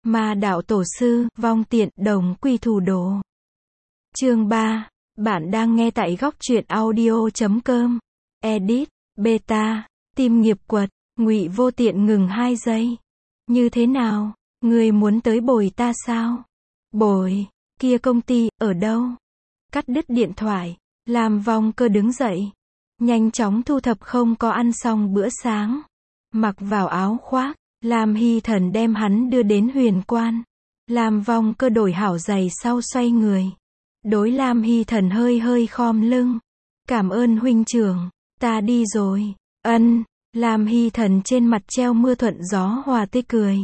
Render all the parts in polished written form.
Ma đạo tổ sư, vong tiện, đồng quy thủ đồ. Chương 3. Bạn đang nghe tại góc truyện audio.com. Edit, beta, tìm nghiệp quật. Ngụy Vô Tiện ngừng 2 giây. Như thế nào? Ngươi muốn tới bồi ta sao? Bồi? Kia công ty, ở đâu? Cắt đứt điện thoại. Lam Vong Cơ đứng dậy. Nhanh chóng thu thập không có ăn xong bữa sáng. Mặc vào áo khoác. Lam Hy Thần đem hắn đưa đến huyền quan. Lam Vong Cơ đổi hảo giày sau xoay người. Đối Lam Hy Thần hơi hơi khom lưng. Cảm ơn huynh trưởng, ta đi rồi. Ân. Lam Hy Thần trên mặt treo mưa thuận gió hòa tươi cười.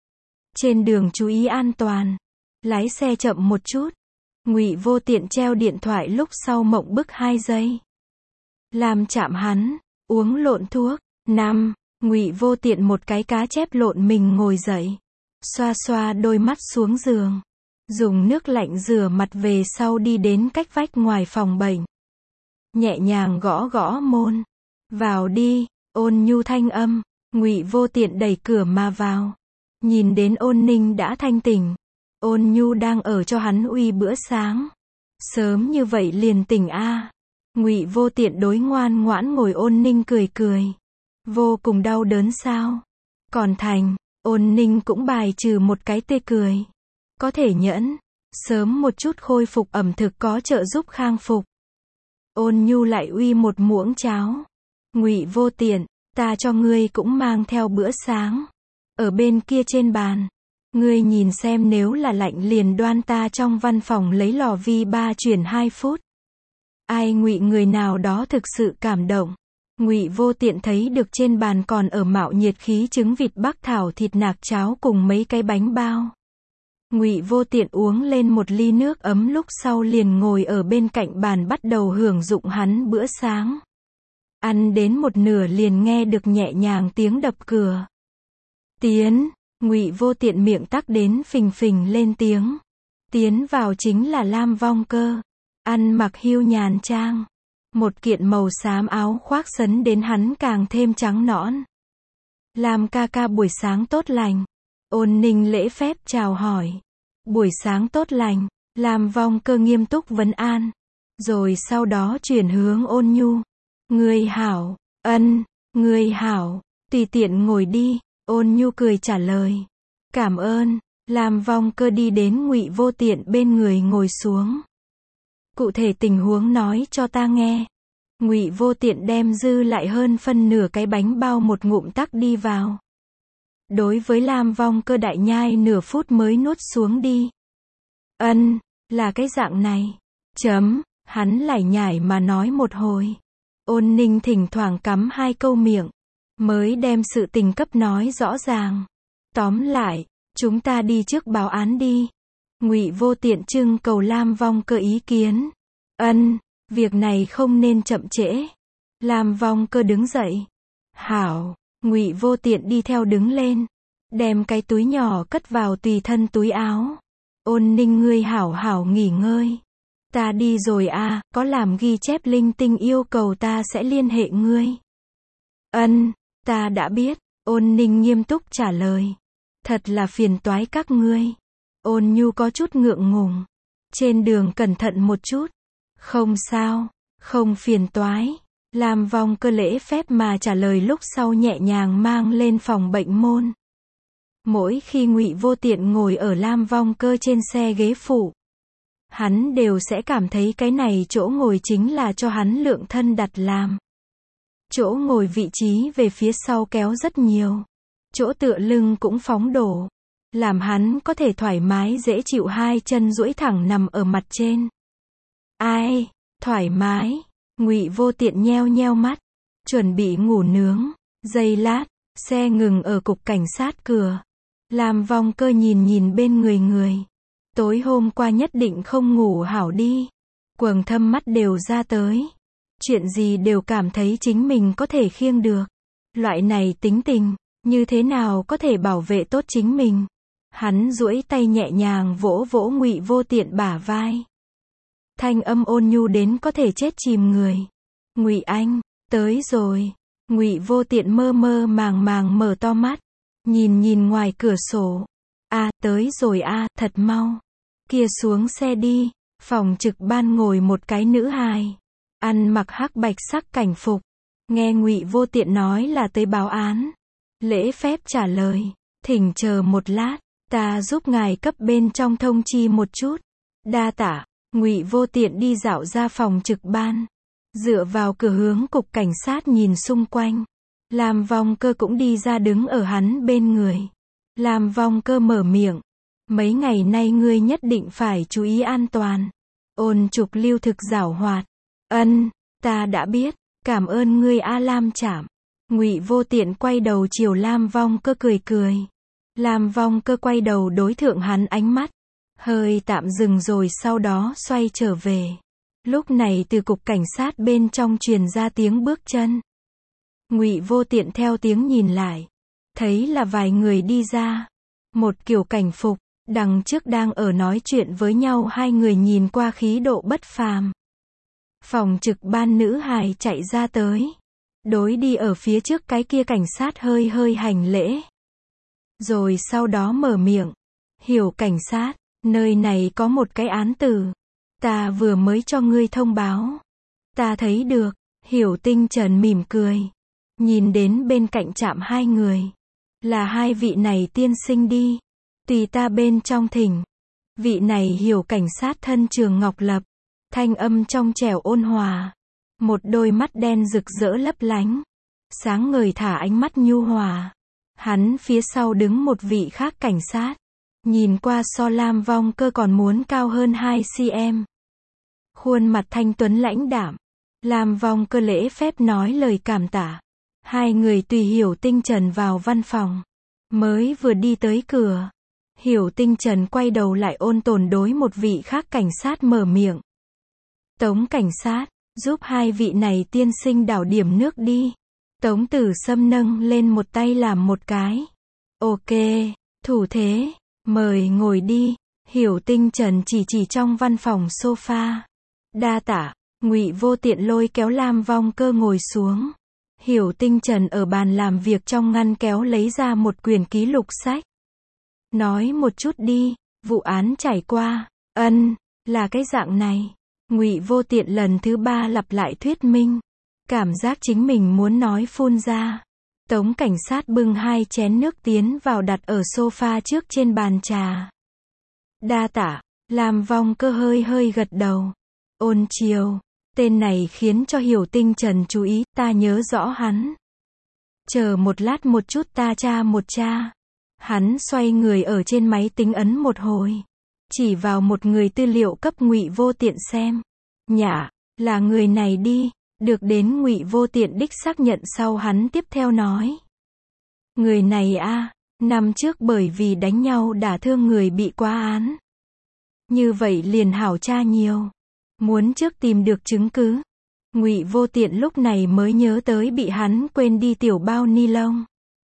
Trên đường chú ý an toàn. Lái xe chậm một chút. Ngụy Vô Tiện treo điện thoại lúc sau mộng bức 2 giây. Lam chạm hắn, uống lộn thuốc. 5. Ngụy Vô Tiện một cái cá chép lộn mình ngồi dậy. Xoa xoa đôi mắt xuống giường. Dùng nước lạnh rửa mặt về sau đi đến cách vách ngoài phòng bệnh. Nhẹ nhàng gõ gõ môn. Vào đi, ôn nhu thanh âm. Ngụy Vô Tiện đẩy cửa mà vào. Nhìn đến Ôn Ninh đã thanh tỉnh. Ôn nhu đang ở cho hắn uy bữa sáng. Sớm như vậy liền tỉnh a. Ngụy Vô Tiện đối ngoan ngoãn ngồi Ôn Ninh cười cười. Vô cùng đau đớn sao? Còn thành, Ôn Ninh cũng bài trừ một cái tê cười. Có thể nhẫn. Sớm một chút khôi phục ẩm thực có trợ giúp khang phục. Ôn nhu lại uy một muỗng cháo. Ngụy Vô Tiện, ta cho ngươi cũng mang theo bữa sáng. Ở bên kia trên bàn. Ngươi nhìn xem nếu là lạnh liền đoan ta trong văn phòng lấy lò vi ba chuyển 2 phút. Ai Ngụy người nào đó thực sự cảm động. Ngụy Vô Tiện thấy được trên bàn còn ở mạo nhiệt khí trứng vịt bắc thảo thịt nạc cháo cùng mấy cái bánh bao. Ngụy Vô Tiện uống lên một ly nước ấm lúc sau liền ngồi ở bên cạnh bàn bắt đầu hưởng dụng hắn bữa sáng. Ăn đến một nửa liền nghe được nhẹ nhàng tiếng đập cửa. Tiến, Ngụy Vô Tiện miệng tắc đến phình phình lên tiếng. Tiến vào chính là Lam Vong Cơ. Ăn mặc hưu nhàn trang. Một kiện màu xám áo khoác sấn đến hắn càng thêm trắng nõn. Lam ca ca buổi sáng tốt lành. Ôn Ninh lễ phép chào hỏi. Buổi sáng tốt lành. Lam Vong Cơ nghiêm túc vấn an. Rồi sau đó chuyển hướng Ôn Nhu. Ngươi hảo. Ân. Ngươi hảo. Tùy tiện ngồi đi. Ôn Nhu cười trả lời. Cảm ơn. Lam Vong Cơ đi đến Ngụy Vô Tiện bên người ngồi xuống. Cụ thể tình huống nói cho ta nghe. Ngụy Vô Tiện đem dư lại hơn phân nửa cái bánh bao một ngụm tắc đi vào. Đối với Lam Vong Cơ đại nhai nửa phút mới nuốt xuống đi. Ân, là cái dạng này. Hắn lải nhải mà nói một hồi. Ôn Ninh thỉnh thoảng cắm 2 câu miệng. Mới đem sự tình cấp nói rõ ràng. Tóm lại, chúng ta đi trước báo án đi. Ngụy Vô Tiện trưng cầu Lam Vong Cơ ý kiến. Ân, việc này không nên chậm trễ. Lam Vong Cơ đứng dậy. Hảo. Ngụy Vô Tiện đi theo đứng lên. Đem cái túi nhỏ cất vào tùy thân túi áo. Ôn Ninh ngươi hảo hảo nghỉ ngơi. Ta đi rồi à, có làm ghi chép linh tinh yêu cầu ta sẽ liên hệ ngươi. Ân, ta đã biết. Ôn Ninh nghiêm túc trả lời. Thật là phiền toái các ngươi. Ôn Nhu có chút ngượng ngùng. Trên đường cẩn thận một chút. Không sao, không phiền toái. Lam Vong Cơ lễ phép mà trả lời lúc sau nhẹ nhàng mang lên phòng bệnh môn. Mỗi khi Ngụy Vô Tiện ngồi ở Lam Vong Cơ trên xe ghế phụ, hắn đều sẽ cảm thấy cái này chỗ ngồi chính là cho hắn lượng thân đặt làm. Chỗ ngồi vị trí về phía sau kéo rất nhiều. Chỗ tựa lưng cũng phóng đổ. Làm hắn có thể thoải mái dễ chịu 2 chân duỗi thẳng nằm ở mặt trên. Ai, thoải mái. Ngụy Vô Tiện nheo nheo mắt. Chuẩn bị ngủ nướng. Giây lát, xe ngừng ở cục cảnh sát cửa. Lam Vong Cơ nhìn bên người. Tối hôm qua nhất định không ngủ hảo đi. Quầng thâm mắt đều ra tới. Chuyện gì đều cảm thấy chính mình có thể khiêng được. Loại này tính tình, như thế nào có thể bảo vệ tốt chính mình. Hắn duỗi tay nhẹ nhàng vỗ vỗ Ngụy Vô Tiện bả vai. Thanh âm ôn nhu đến có thể chết chìm người. Ngụy anh, tới rồi. Ngụy Vô Tiện mơ mơ màng màng mở to mắt. Nhìn ngoài cửa sổ. Tới rồi thật mau. Kia xuống xe đi. Phòng trực ban ngồi một cái nữ hài. Ăn mặc hắc bạch sắc cảnh phục. Nghe Ngụy Vô Tiện nói là tới báo án. Lễ phép trả lời. Thỉnh chờ một lát. Ta giúp ngài cấp bên trong thông chi một chút. Đa tạ. Ngụy Vô Tiện đi dạo ra phòng trực ban. Dựa vào cửa hướng cục cảnh sát nhìn xung quanh. Lam Vong Cơ cũng đi ra đứng ở hắn bên người. Lam Vong Cơ mở miệng. Mấy ngày nay ngươi nhất định phải chú ý an toàn. Ôn Trục Lưu thực giảo hoạt. Ta đã biết. Cảm ơn ngươi Lam Trạm. Ngụy Vô Tiện quay đầu chiều Lam Vong Cơ cười cười. Lam Vong Cơ quay đầu đối thượng hắn ánh mắt. Hơi tạm dừng rồi sau đó xoay trở về. Lúc này từ cục cảnh sát bên trong truyền ra tiếng bước chân. Ngụy Vô Tiện theo tiếng nhìn lại. Thấy là vài người đi ra. Một kiểu cảnh phục. Đằng trước đang ở nói chuyện với nhau hai người nhìn qua khí độ bất phàm. Phòng trực ban nữ hài chạy ra tới. Đối đi ở phía trước cái kia cảnh sát hơi hơi hành lễ. Rồi sau đó mở miệng. Hiểu cảnh sát, nơi này có một cái án tử. Ta vừa mới cho ngươi thông báo. Ta thấy được. Hiểu Tinh Trần mỉm cười. Nhìn đến bên cạnh chạm hai người. Là hai vị này tiên sinh đi. Tùy ta bên trong thỉnh. Vị này Hiểu cảnh sát thân Trường Ngọc Lập. Thanh âm trong trẻo ôn hòa. Một đôi mắt đen rực rỡ lấp lánh. Sáng ngời thả ánh mắt nhu hòa. Hắn phía sau đứng một vị khác cảnh sát. Nhìn qua so Lam Vong Cơ còn muốn cao hơn 2 cm. Khuôn mặt thanh tuấn lãnh đạm. Lam Vong Cơ lễ phép nói lời cảm tạ. Hai người tùy Hiểu Tinh Trần vào văn phòng. Mới vừa đi tới cửa. Hiểu Tinh Trần quay đầu lại ôn tồn đối một vị khác cảnh sát mở miệng. Tống cảnh sát, giúp hai vị này tiên sinh đảo điểm nước đi. Tống Tử Sâm nâng lên một tay làm một cái. Ok, thủ thế, mời ngồi đi. Hiểu Tinh Trần chỉ trong văn phòng sofa. Đa tạ. Ngụy Vô Tiện lôi kéo Lam Vong Cơ ngồi xuống. Hiểu Tinh Trần ở bàn làm việc trong ngăn kéo lấy ra một quyển ký lục sách. Nói một chút đi, vụ án trải qua. Là cái dạng này. Ngụy Vô Tiện lần thứ 3 lặp lại thuyết minh. Cảm giác chính mình muốn nói phun ra. Tống cảnh sát bưng 2 chén nước tiến vào đặt ở sofa trước trên bàn trà. Đa tạ. Lam Vong Cơ hơi hơi gật đầu. Ôn Chiều. Tên này khiến cho Hiểu Tinh Trần chú ý, ta nhớ rõ hắn. Chờ một lát một chút ta tra một tra. Hắn xoay người ở trên máy tính ấn một hồi. Chỉ vào một người tư liệu cấp Ngụy Vô Tiện xem. Nhả, là người này đi. Được đến Ngụy Vô Tiện đích xác nhận sau hắn tiếp theo nói. Người này năm trước bởi vì đánh nhau đả thương người bị quá án. Như vậy liền hảo tra nhiều. Muốn trước tìm được chứng cứ. Ngụy Vô Tiện lúc này mới nhớ tới bị hắn quên đi tiểu bao ni lông.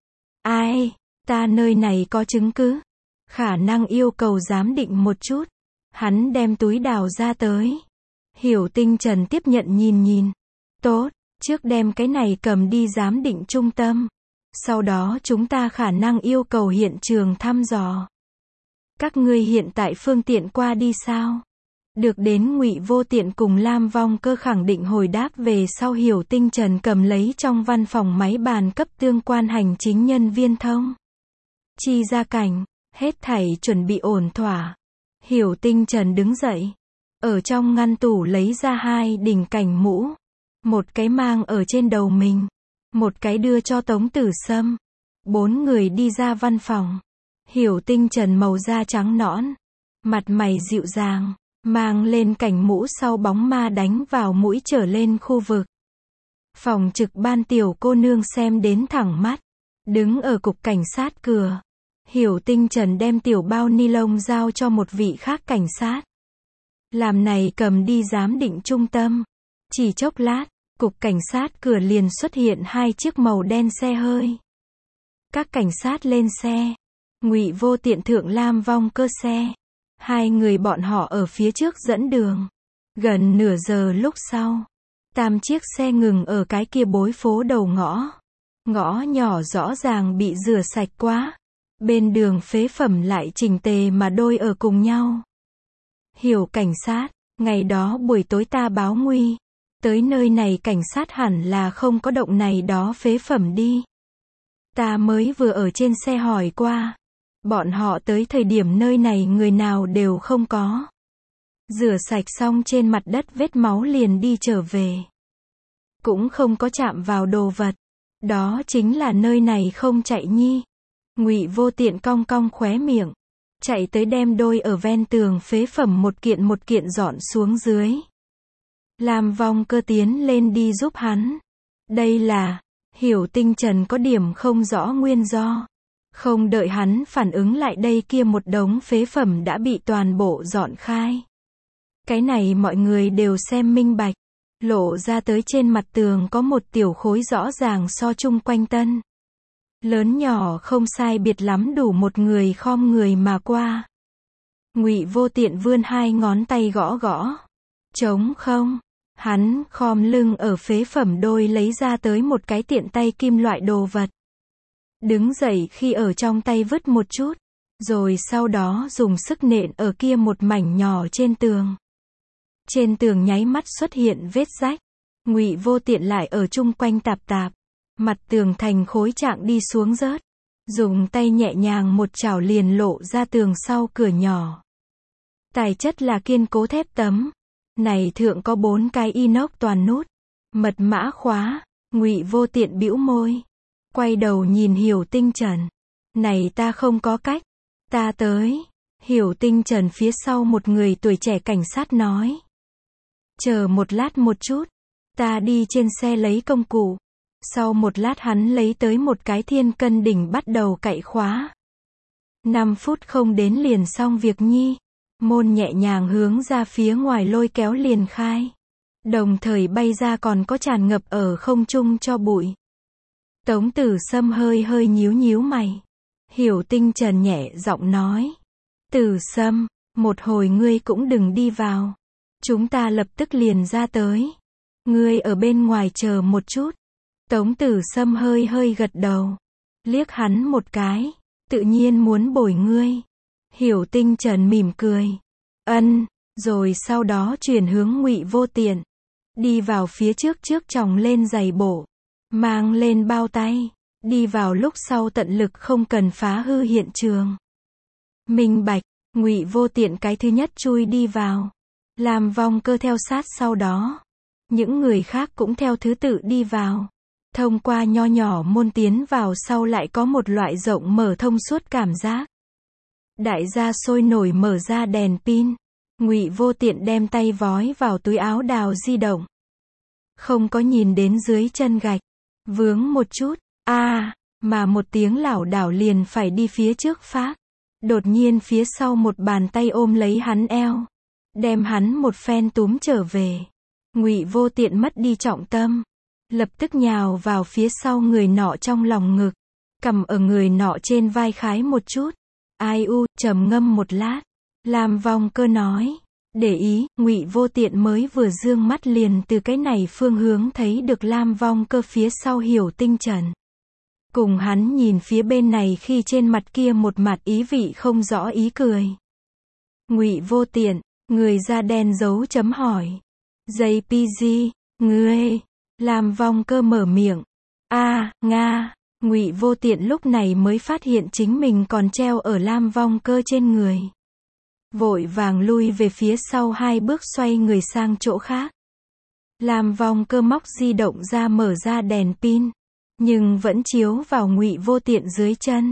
Ta nơi này có chứng cứ. Khả năng yêu cầu giám định một chút. Hắn đem túi đào ra tới. Hiểu Tinh Trần tiếp nhận nhìn. Tốt, trước đem cái này cầm đi giám định trung tâm. Sau đó chúng ta khả năng yêu cầu hiện trường thăm dò. Các ngươi hiện tại phương tiện qua đi sao? Được đến Ngụy Vô Tiện cùng Lam Vong Cơ khẳng định hồi đáp về sau Hiểu Tinh Trần cầm lấy trong văn phòng máy bàn cấp tương quan hành chính nhân viên thông. Chi ra cảnh, hết thảy chuẩn bị ổn thỏa. Hiểu Tinh Trần đứng dậy. Ở trong ngăn tủ lấy ra 2 đỉnh cảnh mũ. Một cái mang ở trên đầu mình. Một cái đưa cho Tống Tử Sâm. 4 người đi ra văn phòng. Hiểu Tinh Trần màu da trắng nõn. Mặt mày dịu dàng. Mang lên cảnh mũ sau bóng ma đánh vào mũi trở lên khu vực. Phòng trực ban tiểu cô nương xem đến thẳng mắt. Đứng ở cục cảnh sát cửa. Hiểu Tinh Trần đem tiểu bao ni lông giao cho một vị khác cảnh sát. Làm này cầm đi giám định trung tâm. Chỉ chốc lát, cục cảnh sát cửa liền xuất hiện 2 chiếc màu đen xe hơi. Các cảnh sát lên xe. Ngụy Vô Tiện thượng Lam Vong Cơ xe. 2 người bọn họ ở phía trước dẫn đường. Gần nửa giờ lúc sau. 8 chiếc xe ngừng ở cái kia bối phố đầu ngõ. Ngõ nhỏ rõ ràng bị rửa sạch quá. Bên đường phế phẩm lại chỉnh tề mà đôi ở cùng nhau. Hiểu cảnh sát, ngày đó buổi tối ta báo nguy. Tới nơi này cảnh sát hẳn là không có động này đó phế phẩm đi. Ta mới vừa ở trên xe hỏi qua. Bọn họ tới thời điểm nơi này người nào đều không có. Rửa sạch xong trên mặt đất vết máu liền đi trở về. Cũng không có chạm vào đồ vật. Đó chính là nơi này không chạy nhi. Ngụy Vô Tiện cong cong khóe miệng. Chạy tới đem đôi ở ven tường phế phẩm một kiện dọn xuống dưới. Lam Vong Cơ tiến lên đi giúp hắn. Đây là, Hiểu Tinh Trần có điểm không rõ nguyên do. Không đợi hắn phản ứng lại đây kia một đống phế phẩm đã bị toàn bộ dọn khai. Cái này mọi người đều xem minh bạch. Lộ ra tới trên mặt tường có một tiểu khối rõ ràng so chung quanh tân. Lớn nhỏ không sai biệt lắm đủ một người khom người mà qua. Ngụy Vô Tiện vươn hai ngón tay gõ gõ. Trống không. Hắn khom lưng ở phế phẩm đôi lấy ra tới một cái tiện tay kim loại đồ vật. Đứng dậy khi ở trong tay vứt một chút. Rồi sau đó dùng sức nện ở kia một mảnh nhỏ trên tường. Trên tường nháy mắt xuất hiện vết rách. Ngụy Vô Tiện lại ở chung quanh tạp tạp. Mặt tường thành khối trạng đi xuống rớt. Dùng tay nhẹ nhàng một chảo liền lộ ra tường sau cửa nhỏ. Tài chất là kiên cố thép tấm. Này thượng có 4 cái inox toàn nút. Mật mã khóa. Ngụy Vô Tiện bĩu môi. Quay đầu nhìn Hiểu Tinh Trần. Này ta không có cách. Ta tới. Hiểu Tinh Trần phía sau một người tuổi trẻ cảnh sát nói. Chờ một lát một chút. Ta đi trên xe lấy công cụ. Sau một lát hắn lấy tới một cái thiên cân đỉnh bắt đầu cạy khóa. 5 phút không đến liền xong việc nhi. Môn nhẹ nhàng hướng ra phía ngoài lôi kéo liền khai. Đồng thời bay ra còn có tràn ngập ở không trung cho bụi. Tống Tử Sâm hơi hơi nhíu nhíu mày. Hiểu Tinh Trần nhẹ giọng nói. Tử Sâm, một hồi ngươi cũng đừng đi vào. Chúng ta lập tức liền ra tới. Ngươi ở bên ngoài chờ một chút. Tống Tử Sâm hơi hơi gật đầu. Liếc hắn một cái. Tự nhiên muốn bồi ngươi. Hiểu Tinh Trần mỉm cười. Ân, rồi sau đó chuyển hướng Ngụy Vô Tiện. Đi vào phía trước chồng lên giày bổ. Mang lên bao tay. Đi vào lúc sau tận lực không cần phá hư hiện trường. Minh bạch, Ngụy Vô Tiện cái thứ nhất chui đi vào. Lam Vong Cơ theo sát sau đó. Những người khác cũng theo thứ tự đi vào. Thông qua nho nhỏ môn tiến vào sau lại có một loại rộng mở thông suốt cảm giác. Đại gia sôi nổi mở ra đèn pin. Ngụy Vô Tiện đem tay vói vào túi áo đào di động. Không có nhìn đến dưới chân gạch. Vướng một chút. Mà một tiếng lảo đảo liền phải đi phía trước phát. Đột nhiên phía sau một bàn tay ôm lấy hắn eo. Đem hắn một phen túm trở về. Ngụy Vô Tiện mất đi trọng tâm. Lập tức nhào vào phía sau người nọ trong lòng ngực. Cầm ở người nọ trên vai khái một chút. Ai u, trầm ngâm một lát. Lam Vong Cơ nói. Để ý, Ngụy Vô Tiện mới vừa dương mắt liền từ cái này phương hướng thấy được Lam Vong Cơ phía sau Hiểu Tinh Trần. Cùng hắn nhìn phía bên này khi trên mặt kia một mặt ý vị không rõ ý cười. Ngụy Vô Tiện, người da đen dấu chấm hỏi. JPG, ngươi. Lam Vong Cơ mở miệng. Nga. Ngụy Vô Tiện lúc này mới phát hiện chính mình còn treo ở Lam Vong Cơ trên người. Vội vàng lui về phía sau 2 bước xoay người sang chỗ khác. Lam Vong Cơ móc di động ra mở ra đèn pin. Nhưng vẫn chiếu vào Ngụy Vô Tiện dưới chân.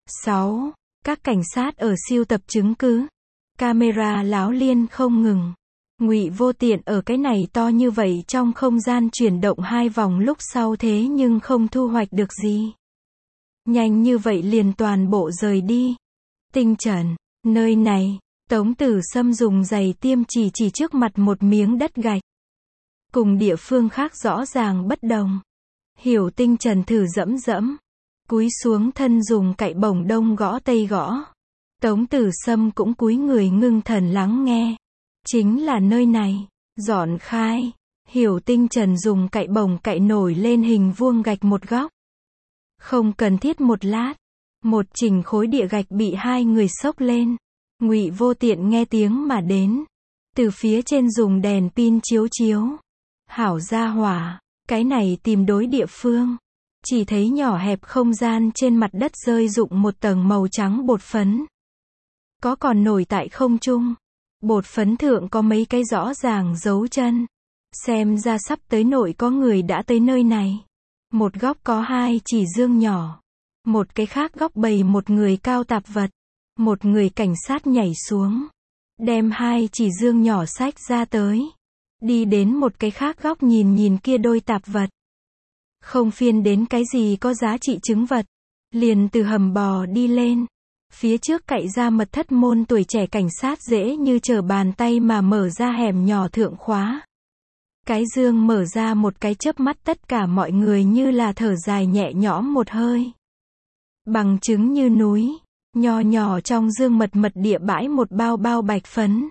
6. Các cảnh sát ở siêu tập chứng cứ. Camera láo liên không ngừng. Ngụy Vô Tiện ở cái này to như vậy trong không gian chuyển động 2 vòng lúc sau thế nhưng không thu hoạch được gì. Nhanh như vậy liền toàn bộ rời đi. Tinh Trần, nơi này. Tống Tử Sâm dùng giày tiêm chỉ trước mặt một miếng đất gạch. Cùng địa phương khác rõ ràng bất đồng. Hiểu Tinh Trần thử dẫm. Cúi xuống thân dùng cạy bổng đông gõ tây gõ. Tống Tử Sâm cũng cúi người ngưng thần lắng nghe. Chính là nơi này. Dọn khai. Hiểu Tinh Trần dùng cạy bổng cạy nổi lên hình vuông gạch một góc. Không cần thiết một lát. Một chỉnh khối địa gạch bị hai người xốc lên. Ngụy Vô Tiện nghe tiếng mà đến. Từ phía trên dùng đèn pin chiếu chiếu. Hảo gia hỏa, cái này tìm đối địa phương. Chỉ thấy nhỏ hẹp không gian trên mặt đất rơi rụng một tầng màu trắng bột phấn. Có còn nổi tại không trung. Bột phấn thượng có mấy cái rõ ràng dấu chân. Xem ra sắp tới nội có người đã tới nơi này. Một góc có hai chỉ dương nhỏ. Một cái khác góc bày một người cao tạp vật. Một người cảnh sát nhảy xuống. Đem hai chỉ dương nhỏ xách ra tới. Đi đến một cái khác góc nhìn nhìn kia đôi tạp vật. Không phiên đến cái gì có giá trị chứng vật. Liền từ hầm bò đi lên. Phía trước cậy ra mật thất môn tuổi trẻ cảnh sát dễ như trở bàn tay mà mở ra hẻm nhỏ thượng khóa. Cái dương mở ra một cái chớp mắt tất cả mọi người như là thở dài nhẹ nhõm một hơi. Bằng chứng như núi. Nho nhỏ trong dương mật mật địa bãi một bao bao bạch phấn.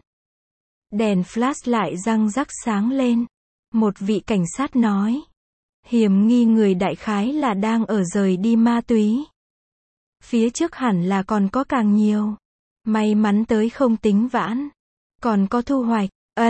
Đèn flash lại răng rắc sáng lên. Một vị cảnh sát nói. Hiểm nghi người đại khái là đang ở rời đi ma túy. Phía trước hẳn là còn có càng nhiều. May mắn tới không tính vãn. Còn có thu hoạch.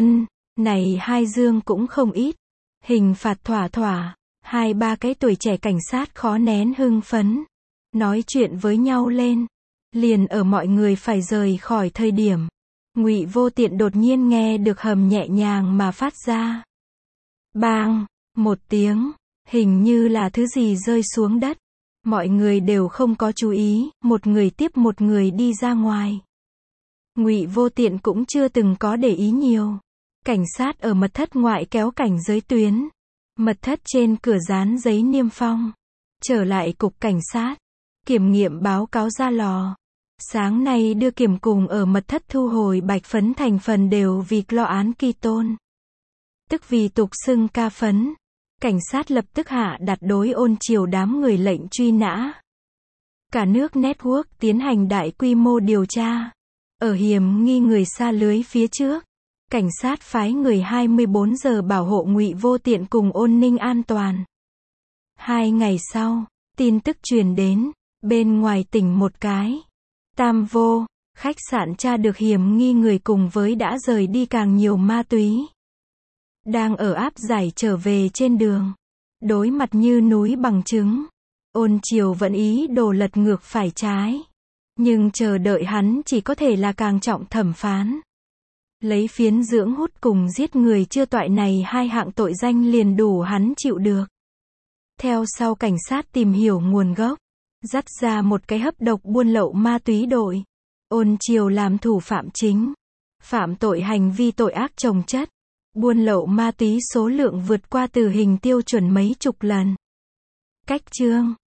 Này hai dương cũng không ít. Hình phạt thỏa thỏa. Hai ba cái tuổi trẻ cảnh sát khó nén hưng phấn. Nói chuyện với nhau lên. Liền ở mọi người phải rời khỏi thời điểm. Ngụy Vô Tiện đột nhiên nghe được hầm nhẹ nhàng mà phát ra. Bang! Một tiếng. Hình như là thứ gì rơi xuống đất. Mọi người đều không có chú ý, một người tiếp một người đi ra ngoài. Ngụy Vô Tiện cũng chưa từng có để ý nhiều. Cảnh sát ở mật thất ngoại kéo cảnh giới tuyến. Mật thất trên cửa dán giấy niêm phong. Trở lại cục cảnh sát. Kiểm nghiệm báo cáo ra lò. Sáng nay đưa kiểm cùng ở mật thất thu hồi bạch phấn thành phần đều vì clo án ketone. Tức vì tục xưng ca phấn. Cảnh sát lập tức hạ đặt đối Ôn Triều đám người lệnh truy nã. Cả nước network tiến hành đại quy mô điều tra. Ở hiểm nghi người xa lưới phía trước. Cảnh sát phái người 24 giờ bảo hộ Ngụy Vô Tiện cùng Ôn Ninh an toàn. 2 ngày sau, tin tức truyền đến. Bên ngoài tỉnh một cái. Tam Vô, khách sạn tra được hiểm nghi người cùng với đã rời đi càng nhiều ma túy. Đang ở áp giải trở về trên đường. Đối mặt như núi bằng chứng. Ôn Triều vẫn ý đồ lật ngược phải trái. Nhưng chờ đợi hắn chỉ có thể là càng trọng thẩm phán. Lấy phiến dưỡng hút cùng giết người chưa toại này hai hạng tội danh liền đủ hắn chịu được. Theo sau cảnh sát tìm hiểu nguồn gốc. Dắt ra một cái hấp độc buôn lậu ma túy đội. Ôn Triều làm thủ phạm chính. Phạm tội hành vi tội ác chồng chất. Buôn lậu ma túy số lượng vượt qua tử hình tiêu chuẩn mấy chục lần. Cách chương